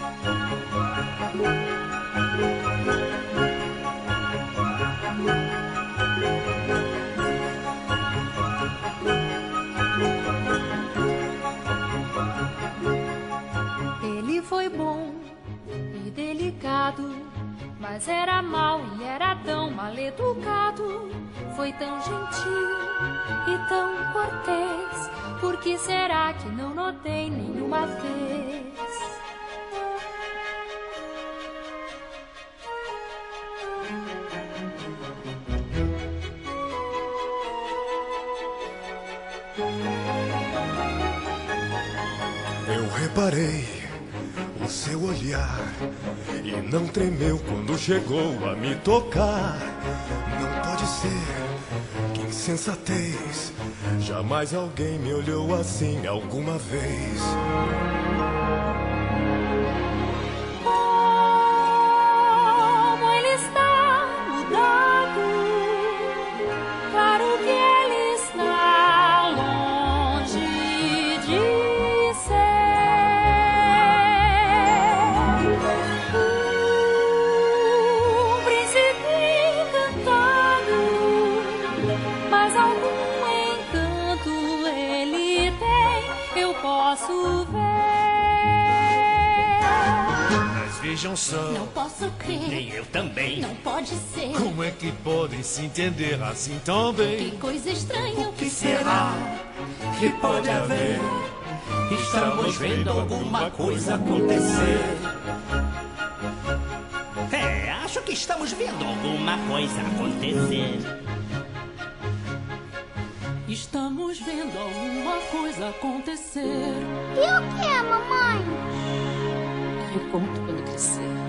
Ele foi bom e delicado, mas era mau e era tão mal educado. Foi tão gentil e tão cortês, por que será que não notei nenhuma vez? Eu reparei o seu olhar e não tremeu quando chegou a me tocar. Não pode ser, que insensatez, jamais alguém me olhou assim alguma vez. Como ele está mudado, claro que ele está longe de ser um príncipe encantado, mas algum encanto ele tem, eu posso ver. Mas vejam só, Não posso crer. nem eu também. Não pode ser. Como é que podem se entender assim tão Que bem? coisa estranha. O que será que pode haver? Estamos vendo alguma coisa acontecer. É, acho que estamos vendo alguma coisa acontecer. Estamos vendo alguma coisa acontecer. E o que, mamãe? Eu conto quando crescer.